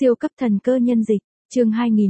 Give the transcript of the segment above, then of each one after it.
Siêu cấp thần cơ nhân dịch, chương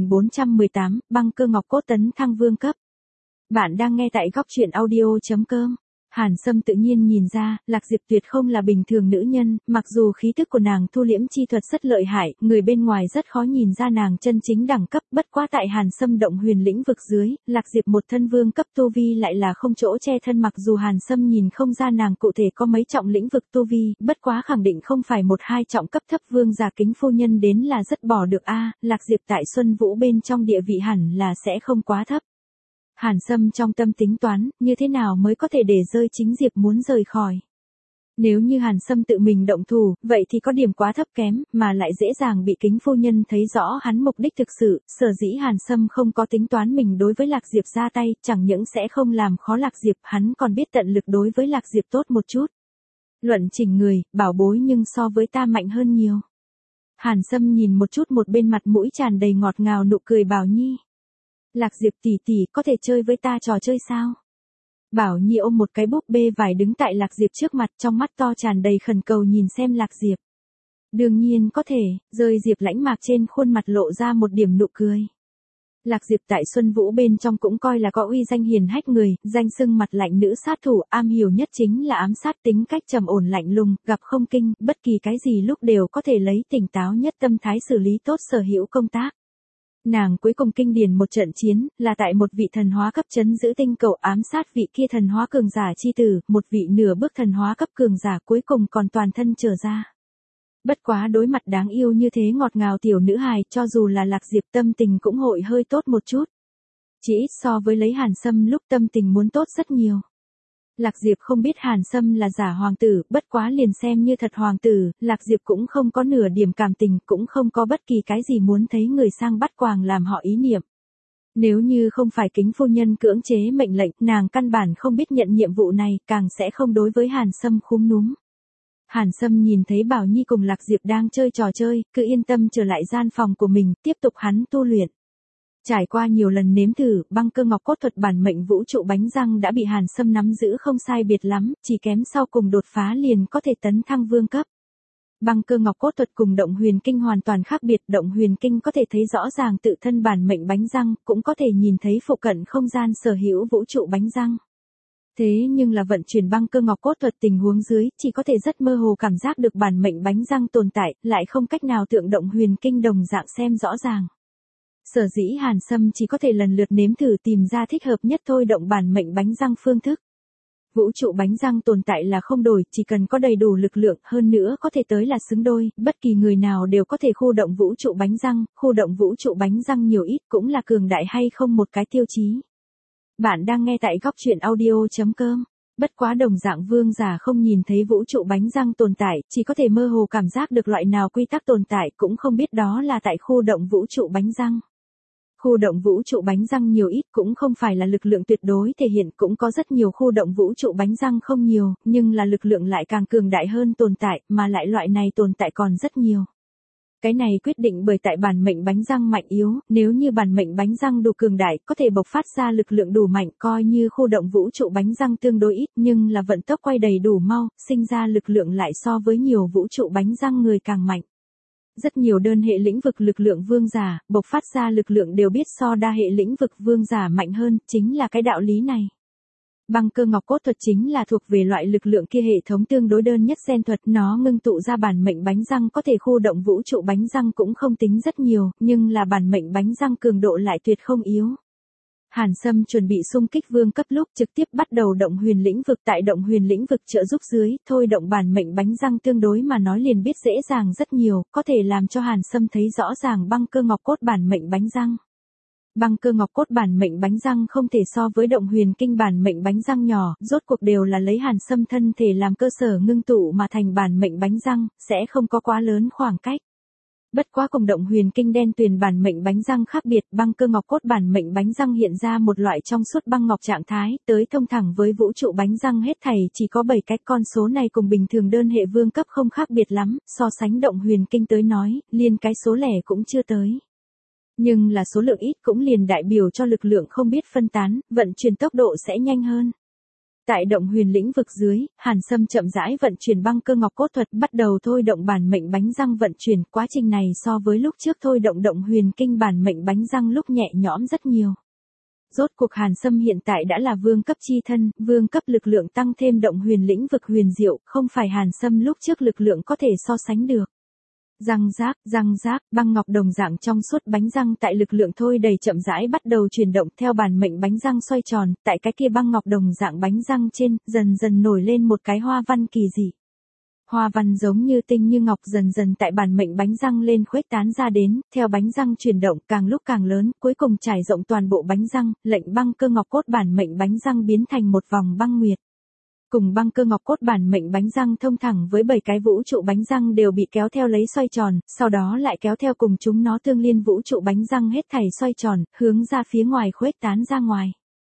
2418, băng cơ ngọc cốt tấn thăng vương cấp. Bạn đang nghe tại góc truyện audio.com. Hàn Sâm tự nhiên nhìn ra, Lạc Diệp tuyệt không là bình thường nữ nhân, mặc dù khí thức của nàng thu liễm chi thuật rất lợi hại, người bên ngoài rất khó nhìn ra nàng chân chính đẳng cấp, bất quá tại Hàn Sâm động huyền lĩnh vực dưới, Lạc Diệp một thân vương cấp tu vi lại là không chỗ che thân, mặc dù Hàn Sâm nhìn không ra nàng cụ thể có mấy trọng lĩnh vực tu vi, bất quá khẳng định không phải một hai trọng cấp thấp vương giả kính phu nhân đến là rất bỏ được Lạc Diệp tại Xuân Vũ bên trong địa vị hẳn là sẽ không quá thấp. Hàn Sâm trong tâm tính toán, như thế nào mới có thể để rơi chính Diệp muốn rời khỏi. Nếu như Hàn Sâm tự mình động thủ, vậy thì có điểm quá thấp kém, mà lại dễ dàng bị kính phu nhân thấy rõ hắn mục đích thực sự, sở dĩ Hàn Sâm không có tính toán mình đối với Lạc Diệp ra tay, chẳng những sẽ không làm khó Lạc Diệp, hắn còn biết tận lực đối với Lạc Diệp tốt một chút. Luận chỉnh người, bảo bối nhưng so với ta mạnh hơn nhiều. Hàn Sâm nhìn một chút một bên mặt mũi tràn đầy ngọt ngào nụ cười Bảo Nhi. Lạc Diệp tỷ tỷ có thể chơi với ta trò chơi sao? Bảo Nhi ôm một cái búp bê vải đứng tại Lạc Diệp trước mặt, trong mắt to tràn đầy khẩn cầu nhìn xem Lạc Diệp. Đương nhiên có thể, rơi Diệp lãnh mạc trên khuôn mặt lộ ra một điểm nụ cười. Lạc Diệp tại Xuân Vũ bên trong cũng coi là có uy danh hiền hách người, danh xưng mặt lạnh nữ sát thủ, am hiểu nhất chính là ám sát, tính cách trầm ổn lạnh lùng, gặp không kinh, bất kỳ cái gì lúc đều có thể lấy tỉnh táo nhất tâm thái xử lý tốt sở hữu công tác. Nàng cuối cùng kinh điển một trận chiến, là tại một vị thần hóa cấp trấn giữ tinh cầu ám sát vị kia thần hóa cường giả chi tử, một vị nửa bước thần hóa cấp cường giả cuối cùng còn toàn thân trở ra. Bất quá đối mặt đáng yêu như thế ngọt ngào tiểu nữ hài, cho dù là Lạc Diệp tâm tình cũng hội hơi tốt một chút. Chỉ ít so với lấy Hàn Sâm lúc tâm tình muốn tốt rất nhiều. Lạc Diệp không biết Hàn Sâm là giả hoàng tử, bất quá liền xem như thật hoàng tử, Lạc Diệp cũng không có nửa điểm cảm tình, cũng không có bất kỳ cái gì muốn thấy người sang bắt quàng làm họ ý niệm. Nếu như không phải kính phu nhân cưỡng chế mệnh lệnh, nàng căn bản không biết nhận nhiệm vụ này, càng sẽ không đối với Hàn Sâm khúm núm. Hàn Sâm nhìn thấy Bảo Nhi cùng Lạc Diệp đang chơi trò chơi, cứ yên tâm trở lại gian phòng của mình, tiếp tục hắn tu luyện. Trải qua nhiều lần nếm thử, băng cơ ngọc cốt thuật bản mệnh vũ trụ bánh răng đã bị Hàn Sâm nắm giữ không sai biệt lắm, chỉ kém sau cùng đột phá liền có thể tấn thăng vương cấp. Băng cơ ngọc cốt thuật cùng động huyền kinh hoàn toàn khác biệt, động huyền kinh có thể thấy rõ ràng tự thân bản mệnh bánh răng, cũng có thể nhìn thấy phụ cận không gian sở hữu vũ trụ bánh răng. Thế nhưng là vận chuyển băng cơ ngọc cốt thuật tình huống dưới, chỉ có thể rất mơ hồ cảm giác được bản mệnh bánh răng tồn tại, lại không cách nào tượng động huyền kinh đồng dạng xem rõ ràng. Sở dĩ Hàn Sâm chỉ có thể lần lượt nếm thử tìm ra thích hợp nhất thôi động bản mệnh bánh răng phương thức. Vũ trụ bánh răng tồn tại là không đổi, chỉ cần có đầy đủ lực lượng, hơn nữa có thể tới là xứng đôi, bất kỳ người nào đều có thể khu động vũ trụ bánh răng, khu động vũ trụ bánh răng nhiều ít cũng là cường đại hay không một cái tiêu chí. Bạn đang nghe tại góc truyện audio.com. Bất quá đồng dạng vương giả không nhìn thấy vũ trụ bánh răng tồn tại, chỉ có thể mơ hồ cảm giác được loại nào quy tắc tồn tại, cũng không biết đó là tại khu động vũ trụ bánh răng. Khu động vũ trụ bánh răng nhiều ít cũng không phải là lực lượng tuyệt đối thể hiện, cũng có rất nhiều khu động vũ trụ bánh răng không nhiều, nhưng là lực lượng lại càng cường đại hơn tồn tại, mà lại loại này tồn tại còn rất nhiều. Cái này quyết định bởi tại bản mệnh bánh răng mạnh yếu, nếu như bản mệnh bánh răng đủ cường đại, có thể bộc phát ra lực lượng đủ mạnh, coi như khu động vũ trụ bánh răng tương đối ít, nhưng là vận tốc quay đầy đủ mau, sinh ra lực lượng lại so với nhiều vũ trụ bánh răng người càng mạnh. Rất nhiều đơn hệ lĩnh vực lực lượng vương giả, bộc phát ra lực lượng đều biết so đa hệ lĩnh vực vương giả mạnh hơn, chính là cái đạo lý này. Băng cơ ngọc cốt thuật chính là thuộc về loại lực lượng kia, hệ thống tương đối đơn nhất gen thuật, nó ngưng tụ ra bản mệnh bánh răng có thể khu động vũ trụ bánh răng cũng không tính rất nhiều, nhưng là bản mệnh bánh răng cường độ lại tuyệt không yếu. Hàn Sâm chuẩn bị xung kích vương cấp lúc trực tiếp bắt đầu động huyền lĩnh vực, tại động huyền lĩnh vực trợ giúp dưới, thôi động bản mệnh bánh răng tương đối mà nói liền biết dễ dàng rất nhiều, có thể làm cho Hàn Sâm thấy rõ ràng băng cơ ngọc cốt bản mệnh bánh răng. Băng cơ ngọc cốt bản mệnh bánh răng không thể so với động huyền kinh bản mệnh bánh răng nhỏ, rốt cuộc đều là lấy Hàn Sâm thân thể làm cơ sở ngưng tụ mà thành bản mệnh bánh răng, sẽ không có quá lớn khoảng cách. Bất quá cùng động huyền kinh đen tuyền bản mệnh bánh răng khác biệt, băng cơ ngọc cốt bản mệnh bánh răng hiện ra một loại trong suốt băng ngọc trạng thái, tới thông thẳng với vũ trụ bánh răng hết thảy chỉ có 7 cái, con số này cùng bình thường đơn hệ vương cấp không khác biệt lắm, so sánh động huyền kinh tới nói, liên cái số lẻ cũng chưa tới. Nhưng là số lượng ít cũng liền đại biểu cho lực lượng không biết phân tán, vận chuyển tốc độ sẽ nhanh hơn. Tại động huyền lĩnh vực dưới, Hàn Sâm chậm rãi vận chuyển băng cơ ngọc cốt thuật, bắt đầu thôi động bản mệnh bánh răng vận chuyển. Quá trình này so với lúc trước thôi động động huyền kinh bản mệnh bánh răng lúc nhẹ nhõm rất nhiều. Rốt cuộc Hàn Sâm hiện tại đã là vương cấp chi thân, vương cấp lực lượng tăng thêm động huyền lĩnh vực huyền diệu, không phải Hàn Sâm lúc trước lực lượng có thể so sánh được. Răng rác, băng ngọc đồng dạng trong suốt bánh răng tại lực lượng thôi đầy chậm rãi bắt đầu chuyển động theo bản mệnh bánh răng xoay tròn, tại cái kia băng ngọc đồng dạng bánh răng trên, dần dần nổi lên một cái hoa văn kỳ dị. Hoa văn giống như tinh như ngọc dần dần tại bản mệnh bánh răng lên khuếch tán ra đến, theo bánh răng chuyển động càng lúc càng lớn, cuối cùng trải rộng toàn bộ bánh răng, lệnh băng cơ ngọc cốt bản mệnh bánh răng biến thành một vòng băng nguyệt. Cùng băng cơ ngọc cốt bản mệnh bánh răng thông thẳng với 7 cái vũ trụ bánh răng đều bị kéo theo lấy xoay tròn, sau đó lại kéo theo cùng chúng nó tương liên vũ trụ bánh răng hết thảy xoay tròn, hướng ra phía ngoài khuếch tán ra ngoài.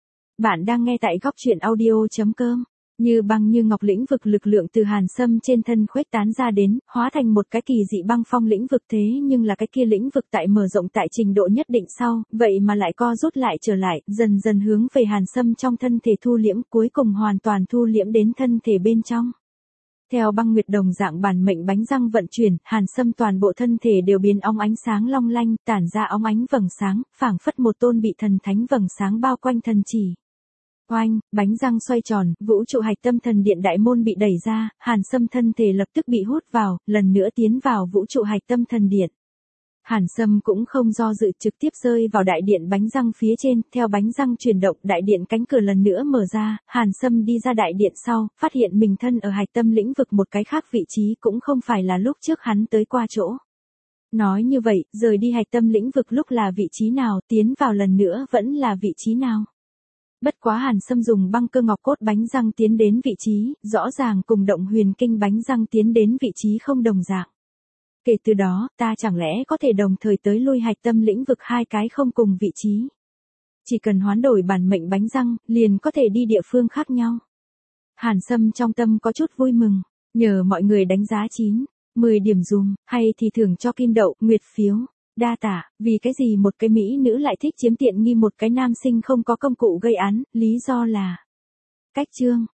Bạn đang nghe tại góc truyện audio.com. Như băng như ngọc lĩnh vực lực lượng từ Hàn Sâm trên thân khuếch tán ra đến, hóa thành một cái kỳ dị băng phong lĩnh vực thế nhưng là cái kia lĩnh vực tại mở rộng tại trình độ nhất định sau, vậy mà lại co rút lại trở lại, dần dần hướng về Hàn Sâm trong thân thể thu liễm cuối cùng hoàn toàn thu liễm đến thân thể bên trong. Theo băng nguyệt đồng dạng bản mệnh bánh răng vận chuyển, Hàn Sâm toàn bộ thân thể đều biến óng ánh sáng long lanh, tản ra óng ánh vầng sáng, phảng phất một tôn bị thần thánh vầng sáng bao quanh thần chỉ. Oanh, bánh răng xoay tròn, vũ trụ hạch tâm thần điện đại môn bị đẩy ra, Hàn Sâm thân thể lập tức bị hút vào, lần nữa tiến vào vũ trụ hạch tâm thần điện. Hàn Sâm cũng không do dự trực tiếp rơi vào đại điện bánh răng phía trên, theo bánh răng chuyển động, đại điện cánh cửa lần nữa mở ra, Hàn Sâm đi ra đại điện sau, phát hiện mình thân ở hạch tâm lĩnh vực một cái khác vị trí cũng không phải là lúc trước hắn tới qua chỗ. Nói như vậy, rời đi hạch tâm lĩnh vực lúc là vị trí nào, tiến vào lần nữa vẫn là vị trí nào. Bất quá Hàn Sâm dùng băng cơ ngọc cốt bánh răng tiến đến vị trí, rõ ràng cùng động huyền kinh bánh răng tiến đến vị trí không đồng dạng. Kể từ đó, ta chẳng lẽ có thể đồng thời tới lui hạch tâm lĩnh vực hai cái không cùng vị trí. Chỉ cần hoán đổi bản mệnh bánh răng, liền có thể đi địa phương khác nhau. Hàn Sâm trong tâm có chút vui mừng, nhờ mọi người đánh giá 9-10 điểm dùm, hay thì thưởng cho kim đậu, nguyệt phiếu. Đa tả, vì cái gì một cái mỹ nữ lại thích chiếm tiện nghi một cái nam sinh không có công cụ gây án, lý do là cách chương.